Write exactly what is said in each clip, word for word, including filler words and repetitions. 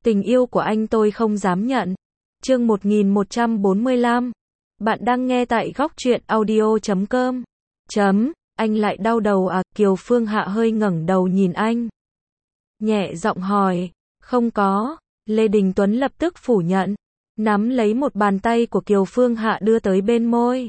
Tình yêu của anh tôi không dám nhận. Chương một nghìn một trăm bốn mươi lăm. Bạn đang nghe tại góc truyện audio chấm com. Chấm, anh lại đau đầu à? Kiều Phương Hạ hơi ngẩng đầu nhìn anh. Nhẹ giọng hỏi, không có. Lê Đình Tuấn lập tức phủ nhận, nắm lấy một bàn tay của Kiều Phương Hạ đưa tới bên môi.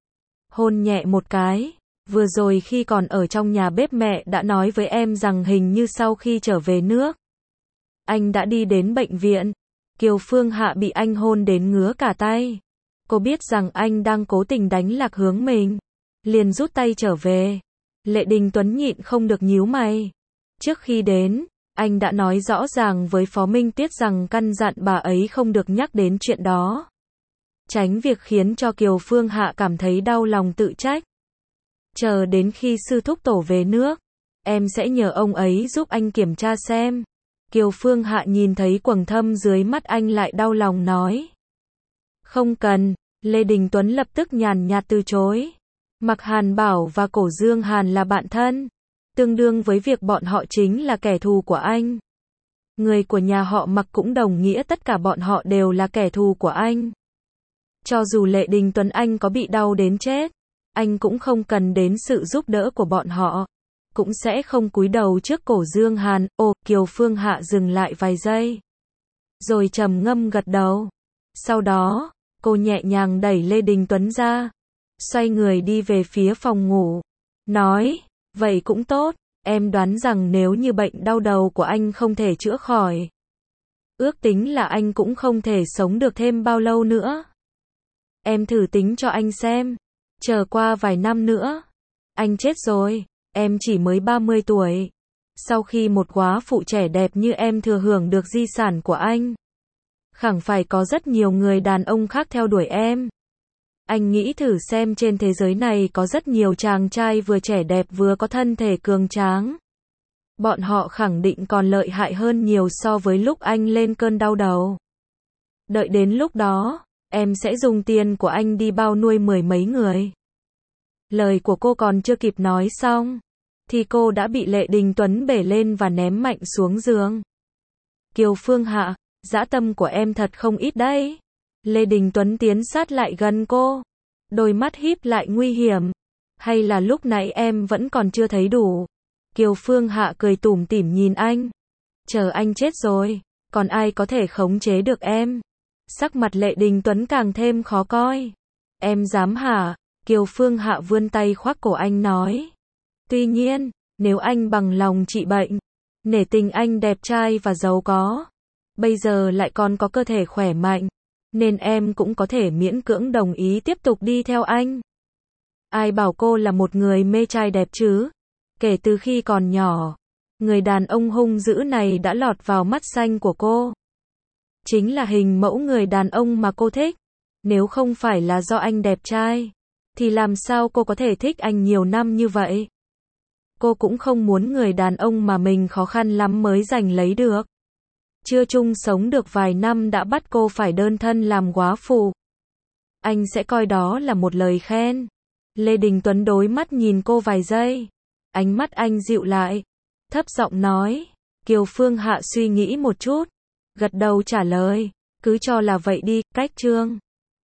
Hôn nhẹ một cái. Vừa rồi khi còn ở trong nhà bếp mẹ đã nói với em rằng hình như sau khi trở về nước, anh đã đi đến bệnh viện. Kiều Phương Hạ bị anh hôn đến ngứa cả tay. Cô biết rằng anh đang cố tình đánh lạc hướng mình, liền rút tay trở về. Lệ Đình Tuấn nhịn không được nhíu mày. Trước khi đến, anh đã nói rõ ràng với Phó Minh Tiết rằng căn dặn bà ấy không được nhắc đến chuyện đó, tránh việc khiến cho Kiều Phương Hạ cảm thấy đau lòng tự trách. Chờ đến khi sư thúc tổ về nước, em sẽ nhờ ông ấy giúp anh kiểm tra xem. Kiều Phương Hạ nhìn thấy quầng thâm dưới mắt anh lại đau lòng nói. Không cần. Lê Đình Tuấn lập tức nhàn nhạt từ chối. Mạc Hàn Bảo và Cổ Dương Hàn là bạn thân, tương đương với việc bọn họ chính là kẻ thù của anh. Người của nhà họ Mạc cũng đồng nghĩa tất cả bọn họ đều là kẻ thù của anh. Cho dù Lệ Đình Tuấn anh có bị đau đến chết, anh cũng không cần đến sự giúp đỡ của bọn họ, cũng sẽ không cúi đầu trước Cổ Dương Hàn. Ồ, Kiều Phương Hạ dừng lại vài giây, rồi trầm ngâm gật đầu. Sau đó, cô nhẹ nhàng đẩy Lê Đình Tuấn ra, xoay người đi về phía phòng ngủ, nói, vậy cũng tốt, em đoán rằng nếu như bệnh đau đầu của anh không thể chữa khỏi, ước tính là anh cũng không thể sống được thêm bao lâu nữa. Em thử tính cho anh xem, chờ qua vài năm nữa, anh chết rồi, em chỉ mới ba mươi tuổi. Sau khi một góa phụ trẻ đẹp như em thừa hưởng được di sản của anh, khẳng phải có rất nhiều người đàn ông khác theo đuổi em. Anh nghĩ thử xem, trên thế giới này có rất nhiều chàng trai vừa trẻ đẹp vừa có thân thể cường tráng. Bọn họ khẳng định còn lợi hại hơn nhiều so với lúc anh lên cơn đau đầu. Đợi đến lúc đó, em sẽ dùng tiền của anh đi bao nuôi mười mấy người. Lời của cô còn chưa kịp nói xong, thì cô đã bị Lệ Đình Tuấn bể lên và ném mạnh xuống giường. Kiều Phương Hạ, dã tâm của em thật không ít đấy. Lê Đình Tuấn tiến sát lại gần cô, đôi mắt híp lại nguy hiểm. Hay là lúc nãy em vẫn còn chưa thấy đủ? Kiều Phương Hạ cười tủm tỉm nhìn anh. Chờ anh chết rồi, còn ai có thể khống chế được em? Sắc mặt Lệ Đình Tuấn càng thêm khó coi. Em dám hả? Kiều Phương Hạ vươn tay khoác cổ anh nói. Tuy nhiên, nếu anh bằng lòng trị bệnh, nể tình anh đẹp trai và giàu có, bây giờ lại còn có cơ thể khỏe mạnh, nên em cũng có thể miễn cưỡng đồng ý tiếp tục đi theo anh. Ai bảo cô là một người mê trai đẹp chứ? Kể từ khi còn nhỏ, người đàn ông hung dữ này đã lọt vào mắt xanh của cô. Chính là hình mẫu người đàn ông mà cô thích. Nếu không phải là do anh đẹp trai, thì làm sao cô có thể thích anh nhiều năm như vậy? Cô cũng không muốn người đàn ông mà mình khó khăn lắm mới giành lấy được, chưa chung sống được vài năm đã bắt cô phải đơn thân làm góa phụ. Anh sẽ coi đó là một lời khen. Lê Đình Tuấn đối mắt nhìn cô vài giây, ánh mắt anh dịu lại, thấp giọng nói. Kiều Phương Hạ suy nghĩ một chút, gật đầu trả lời, cứ cho là vậy đi. Cách chương